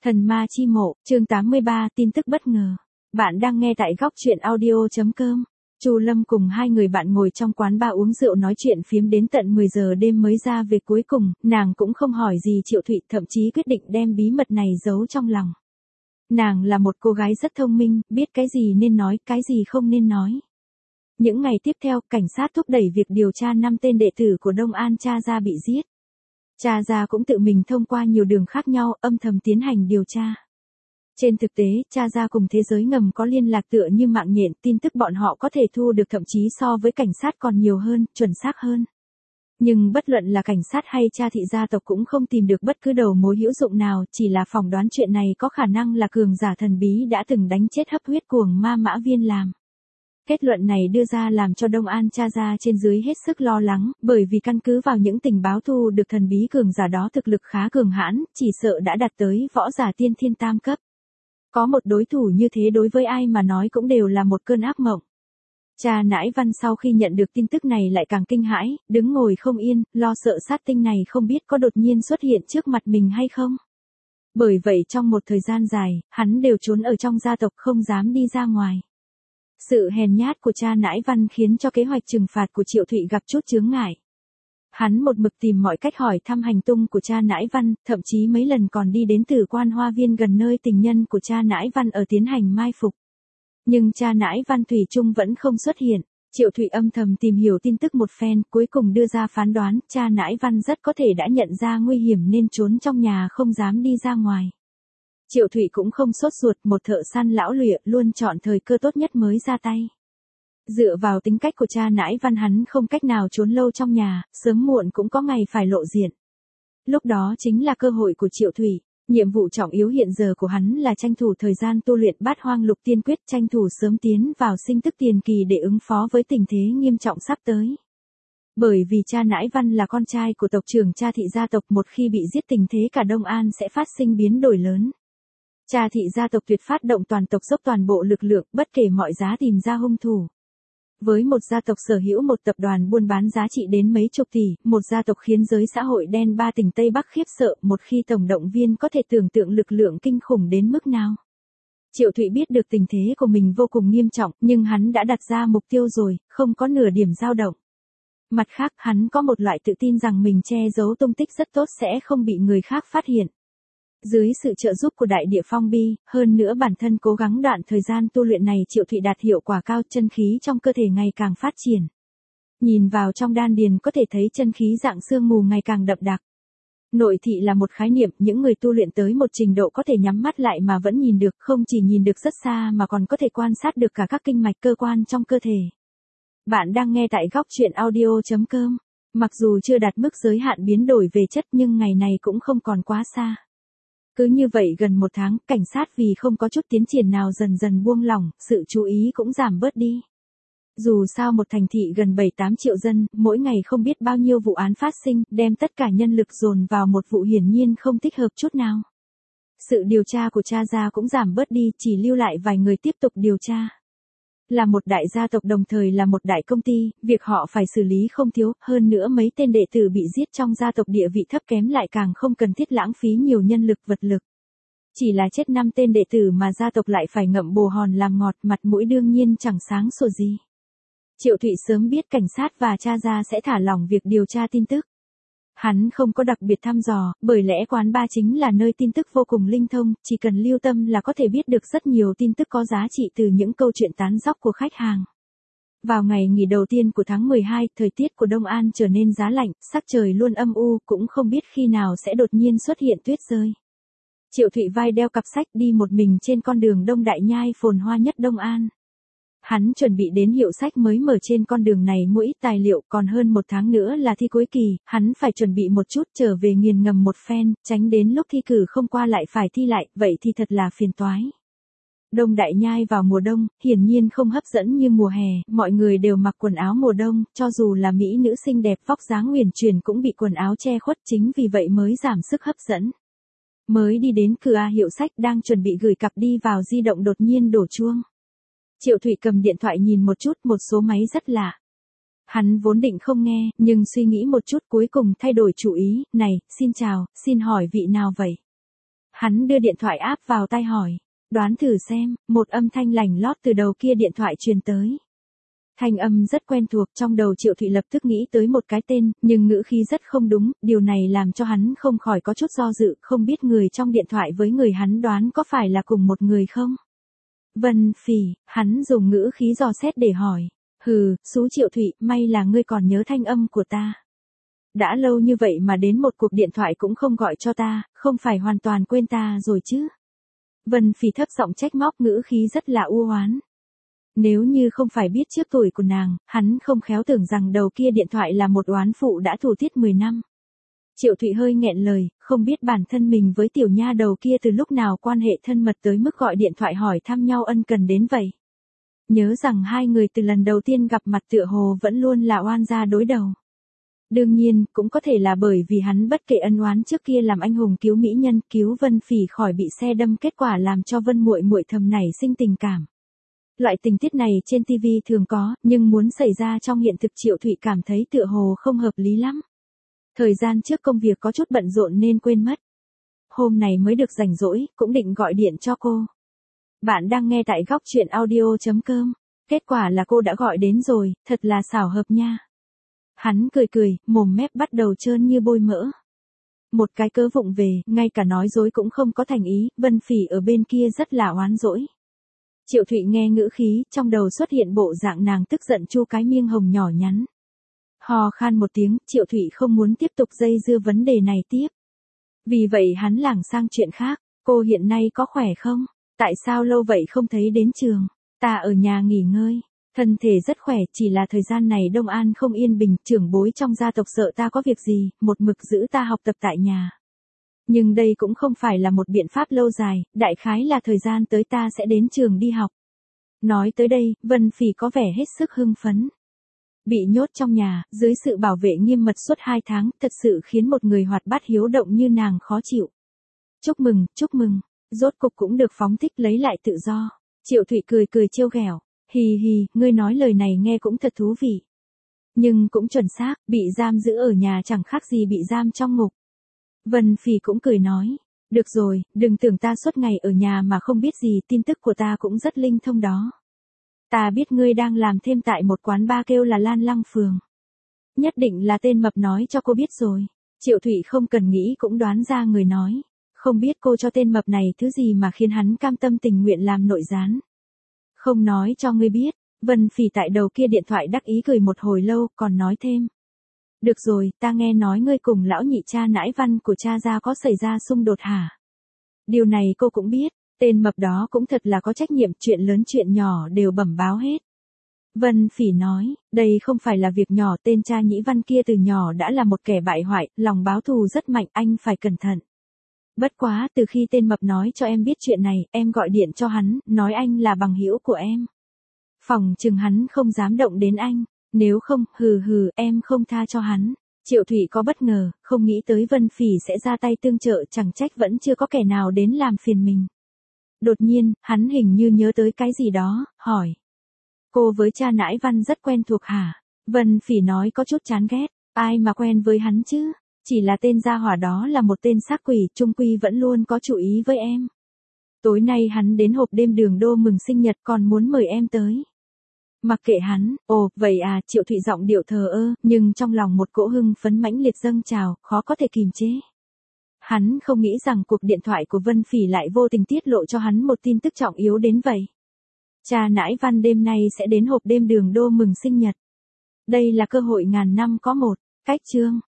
Thần ma chi mộ, chương 83, tin tức bất ngờ. Bạn đang nghe tại góc truyện audio.com. Chu Lâm cùng hai người bạn ngồi trong quán bar uống rượu nói chuyện phiếm đến tận 10 giờ đêm mới ra về, cuối cùng, nàng cũng không hỏi gì Triệu Thụy, thậm chí quyết định đem bí mật này giấu trong lòng. Nàng là một cô gái rất thông minh, biết cái gì nên nói, cái gì không nên nói. Những ngày tiếp theo, cảnh sát thúc đẩy việc điều tra 5 tên đệ tử của Đông An Cha Gia bị giết. Cha Gia cũng tự mình thông qua nhiều đường khác nhau, âm thầm tiến hành điều tra. Trên thực tế, Cha Gia cùng thế giới ngầm có liên lạc tựa như mạng nhện, tin tức bọn họ có thể thu được thậm chí so với cảnh sát còn nhiều hơn, chuẩn xác hơn. Nhưng bất luận là cảnh sát hay Cha thị gia tộc cũng không tìm được bất cứ đầu mối hữu dụng nào, chỉ là phỏng đoán chuyện này có khả năng là cường giả thần bí đã từng đánh chết hấp huyết cuồng ma Mã Viên làm. Kết luận này đưa ra làm cho Đông An Cha Gia trên dưới hết sức lo lắng, bởi vì căn cứ vào những tình báo thu được, thần bí cường giả đó thực lực khá cường hãn, chỉ sợ đã đạt tới võ giả tiên thiên tam cấp. Có một đối thủ như thế đối với ai mà nói cũng đều là một cơn ác mộng. Cha Nãi Văn sau khi nhận được tin tức này lại càng kinh hãi, đứng ngồi không yên, lo sợ sát tinh này không biết có đột nhiên xuất hiện trước mặt mình hay không. Bởi vậy trong một thời gian dài, hắn đều trốn ở trong gia tộc không dám đi ra ngoài. Sự hèn nhát của Cha Nãi Văn khiến cho kế hoạch trừng phạt của Triệu Thụy gặp chút chướng ngại. Hắn một mực tìm mọi cách hỏi thăm hành tung của Cha Nãi Văn, thậm chí mấy lần còn đi đến Tử Quan Hoa Viên gần nơi tình nhân của Cha Nãi Văn ở tiến hành mai phục. Nhưng Cha Nãi Văn thủy chung vẫn không xuất hiện. Triệu Thụy âm thầm tìm hiểu tin tức một phen, cuối cùng đưa ra phán đoán, Cha Nãi Văn rất có thể đã nhận ra nguy hiểm nên trốn trong nhà không dám đi ra ngoài. Triệu Thụy cũng không sốt ruột, một thợ săn lão luyện luôn chọn thời cơ tốt nhất mới ra tay. Dựa vào tính cách của Cha Nãi Văn, hắn không cách nào trốn lâu trong nhà, sớm muộn cũng có ngày phải lộ diện. Lúc đó chính là cơ hội của Triệu Thụy. Nhiệm vụ trọng yếu hiện giờ của hắn là tranh thủ thời gian tu luyện Bát Hoang Lục Tiên Quyết, tranh thủ sớm tiến vào sinh tức tiền kỳ để ứng phó với tình thế nghiêm trọng sắp tới. Bởi vì Cha Nãi Văn là con trai của tộc trưởng Cha thị gia tộc, một khi bị giết tình thế cả Đông An sẽ phát sinh biến đổi lớn. Cha thị gia tộc tuyệt phát động toàn tộc dốc toàn bộ lực lượng, bất kể mọi giá tìm ra hung thủ. Với một gia tộc sở hữu một tập đoàn buôn bán giá trị đến mấy chục tỷ, một gia tộc khiến giới xã hội đen 3 tỉnh Tây Bắc khiếp sợ, một khi tổng động viên có thể tưởng tượng lực lượng kinh khủng đến mức nào. Triệu Thụy biết được tình thế của mình vô cùng nghiêm trọng, nhưng hắn đã đặt ra mục tiêu rồi, không có nửa điểm dao động. Mặt khác, hắn có một loại tự tin rằng mình che giấu tung tích rất tốt sẽ không bị người khác phát hiện. Dưới sự trợ giúp của Đại Địa Phong Bi, hơn nữa bản thân cố gắng đoạn thời gian tu luyện này, Triệu Thụy đạt hiệu quả cao, chân khí trong cơ thể ngày càng phát triển. Nhìn vào trong đan điền có thể thấy chân khí dạng sương mù ngày càng đậm đặc. Nội thị là một khái niệm, những người tu luyện tới một trình độ có thể nhắm mắt lại mà vẫn nhìn được, không chỉ nhìn được rất xa mà còn có thể quan sát được cả các kinh mạch cơ quan trong cơ thể. Bạn đang nghe tại góc truyện audio.com. Mặc dù chưa đạt mức giới hạn biến đổi về chất nhưng ngày này cũng không còn quá xa. Cứ như vậy gần một tháng, cảnh sát vì không có chút tiến triển nào dần dần buông lỏng, sự chú ý cũng giảm bớt đi. Dù sao một thành thị gần 7-8 triệu dân, mỗi ngày không biết bao nhiêu vụ án phát sinh, đem tất cả nhân lực dồn vào một vụ hiển nhiên không thích hợp chút nào. Sự điều tra của Cha Gia cũng giảm bớt đi, chỉ lưu lại vài người tiếp tục điều tra. Là một đại gia tộc đồng thời là một đại công ty, việc họ phải xử lý không thiếu, hơn nữa mấy tên đệ tử bị giết trong gia tộc địa vị thấp kém lại càng không cần thiết lãng phí nhiều nhân lực vật lực. Chỉ là chết 5 tên đệ tử mà gia tộc lại phải ngậm bồ hòn làm ngọt, mặt mũi đương nhiên chẳng sáng sủa gì. Triệu Thụy sớm biết cảnh sát và Cha Gia sẽ thả lỏng việc điều tra tin tức. Hắn không có đặc biệt thăm dò, bởi lẽ quán bar chính là nơi tin tức vô cùng linh thông, chỉ cần lưu tâm là có thể biết được rất nhiều tin tức có giá trị từ những câu chuyện tán dóc của khách hàng. Vào ngày nghỉ đầu tiên của tháng 12, thời tiết của Đông An trở nên giá lạnh, sắc trời luôn âm u, cũng không biết khi nào sẽ đột nhiên xuất hiện tuyết rơi. Triệu Thụy vai đeo cặp sách đi một mình trên con đường Đông Đại Nhai phồn hoa nhất Đông An. Hắn chuẩn bị đến hiệu sách mới mở trên con đường này mua ít tài liệu, còn hơn một tháng nữa là thi cuối kỳ, hắn phải chuẩn bị một chút trở về nghiền ngẫm một phen, tránh đến lúc thi cử không qua lại phải thi lại, vậy thì thật là phiền toái. Đông Đại Nhai vào mùa đông, hiển nhiên không hấp dẫn như mùa hè, mọi người đều mặc quần áo mùa đông, cho dù là mỹ nữ xinh đẹp vóc dáng uyển chuyển cũng bị quần áo che khuất, chính vì vậy mới giảm sức hấp dẫn. Mới đi đến cửa hiệu sách đang chuẩn bị gửi cặp đi vào di động đột nhiên đổ chuông. Triệu Thụy cầm điện thoại nhìn một chút, một số máy rất lạ. Hắn vốn định không nghe, nhưng suy nghĩ một chút cuối cùng thay đổi chủ ý, này, xin chào, xin hỏi vị nào vậy? Hắn đưa điện thoại áp vào tai hỏi. Đoán thử xem, một âm thanh lành lót từ đầu kia điện thoại truyền tới. Thanh âm rất quen thuộc, trong đầu Triệu Thụy lập tức nghĩ tới một cái tên, nhưng ngữ khí rất không đúng, điều này làm cho hắn không khỏi có chút do dự, không biết người trong điện thoại với người hắn đoán có phải là cùng một người không? Vân Phỉ, hắn dùng ngữ khí dò xét để hỏi. Hừ, xú Triệu Thụy, may là ngươi còn nhớ thanh âm của ta. Đã lâu như vậy mà đến một cuộc điện thoại cũng không gọi cho ta, không phải hoàn toàn quên ta rồi chứ? Vân Phỉ thấp giọng trách móc, ngữ khí rất là u oán. Nếu như không phải biết trước tuổi của nàng, hắn không khéo tưởng rằng đầu kia điện thoại là một oán phụ đã thù thiết 10 năm. Triệu Thụy hơi nghẹn lời, không biết bản thân mình với tiểu nha đầu kia từ lúc nào quan hệ thân mật tới mức gọi điện thoại hỏi thăm nhau ân cần đến vậy. Nhớ rằng hai người từ lần đầu tiên gặp mặt tựa hồ vẫn luôn là oan gia đối đầu. Đương nhiên, cũng có thể là bởi vì hắn bất kể ân oán trước kia làm anh hùng cứu mỹ nhân, cứu Vân Phỉ khỏi bị xe đâm, kết quả làm cho Vân muội muội thầm nảy sinh tình cảm. Loại tình tiết này trên TV thường có, nhưng muốn xảy ra trong hiện thực Triệu Thụy cảm thấy tựa hồ không hợp lý lắm. Thời gian trước công việc có chút bận rộn nên quên mất. Hôm này mới được rảnh rỗi, cũng định gọi điện cho cô. Bạn đang nghe tại góc truyện audio.com. Kết quả là cô đã gọi đến rồi, thật là xảo hợp nha. Hắn cười cười, mồm mép bắt đầu trơn như bôi mỡ. Một cái cớ vụng về, ngay cả nói dối cũng không có thành ý, Vân Phỉ ở bên kia rất là oán dỗi. Triệu Thụy nghe ngữ khí, trong đầu xuất hiện bộ dạng nàng tức giận chu cái miêng hồng nhỏ nhắn. Hò khan một tiếng, Triệu Thụy không muốn tiếp tục dây dưa vấn đề này tiếp. Vì vậy hắn lảng sang chuyện khác, cô hiện nay có khỏe không? Tại sao lâu vậy không thấy đến trường? Ta ở nhà nghỉ ngơi, thân thể rất khỏe, chỉ là thời gian này Đông An không yên bình, trưởng bối trong gia tộc sợ ta có việc gì, một mực giữ ta học tập tại nhà. Nhưng đây cũng không phải là một biện pháp lâu dài, đại khái là thời gian tới ta sẽ đến trường đi học. Nói tới đây, Vân Phỉ có vẻ hết sức hưng phấn. Bị nhốt trong nhà, dưới sự bảo vệ nghiêm mật suốt 2 tháng, thật sự khiến một người hoạt bát hiếu động như nàng khó chịu. Chúc mừng, rốt cục cũng được phóng thích lấy lại tự do. Triệu Thụy cười cười trêu ghẹo, hì hì, ngươi nói lời này nghe cũng thật thú vị. Nhưng cũng chuẩn xác, bị giam giữ ở nhà chẳng khác gì bị giam trong ngục. Vân Phỉ cũng cười nói, được rồi, đừng tưởng ta suốt ngày ở nhà mà không biết gì, tin tức của ta cũng rất linh thông đó. Ta biết ngươi đang làm thêm tại một quán bar kêu là Lan Lăng Phường. Nhất định là tên mập nói cho cô biết rồi. Triệu Thụy không cần nghĩ cũng đoán ra người nói. Không biết cô cho tên mập này thứ gì mà khiến hắn cam tâm tình nguyện làm nội gián. Không nói cho ngươi biết. Vân Phỉ tại đầu kia điện thoại đắc ý cười một hồi lâu, còn nói thêm. Được rồi, ta nghe nói ngươi cùng lão nhị cha nãi văn của cha gia có xảy ra xung đột hả? Điều này cô cũng biết, tên mập đó cũng thật là có trách nhiệm, chuyện lớn chuyện nhỏ đều bẩm báo hết. Vân Phỉ nói, đây không phải là việc nhỏ, tên cha nhĩ văn kia từ nhỏ đã là một kẻ bại hoại, lòng báo thù rất mạnh, anh phải cẩn thận. Bất quá, từ khi tên mập nói cho em biết chuyện này, em gọi điện cho hắn, nói anh là bằng hữu của em. Phòng chừng hắn không dám động đến anh. Nếu không, em không tha cho hắn. Triệu Thụy có bất ngờ, không nghĩ tới Vân Phỉ sẽ ra tay tương trợ, chẳng trách vẫn chưa có kẻ nào đến làm phiền mình. Đột nhiên, hắn hình như nhớ tới cái gì đó, hỏi. Cô với cha nãi văn rất quen thuộc hả? Vân Phỉ nói có chút chán ghét, ai mà quen với hắn chứ? Chỉ là tên gia hỏa đó là một tên xác quỷ, trung quy vẫn luôn có chủ ý với em. Tối nay hắn đến hộp đêm Đường Đô mừng sinh nhật, còn muốn mời em tới. Mặc kệ hắn, ồ, vậy à, Triệu Thụy giọng điệu thờ ơ, nhưng trong lòng một cỗ hưng phấn mãnh liệt dâng trào, khó có thể kìm chế. Hắn không nghĩ rằng cuộc điện thoại của Vân Phỉ lại vô tình tiết lộ cho hắn một tin tức trọng yếu đến vậy. Cha nãi văn đêm nay sẽ đến hộp đêm Đường Đô mừng sinh nhật. Đây là cơ hội ngàn năm có một. Cách chương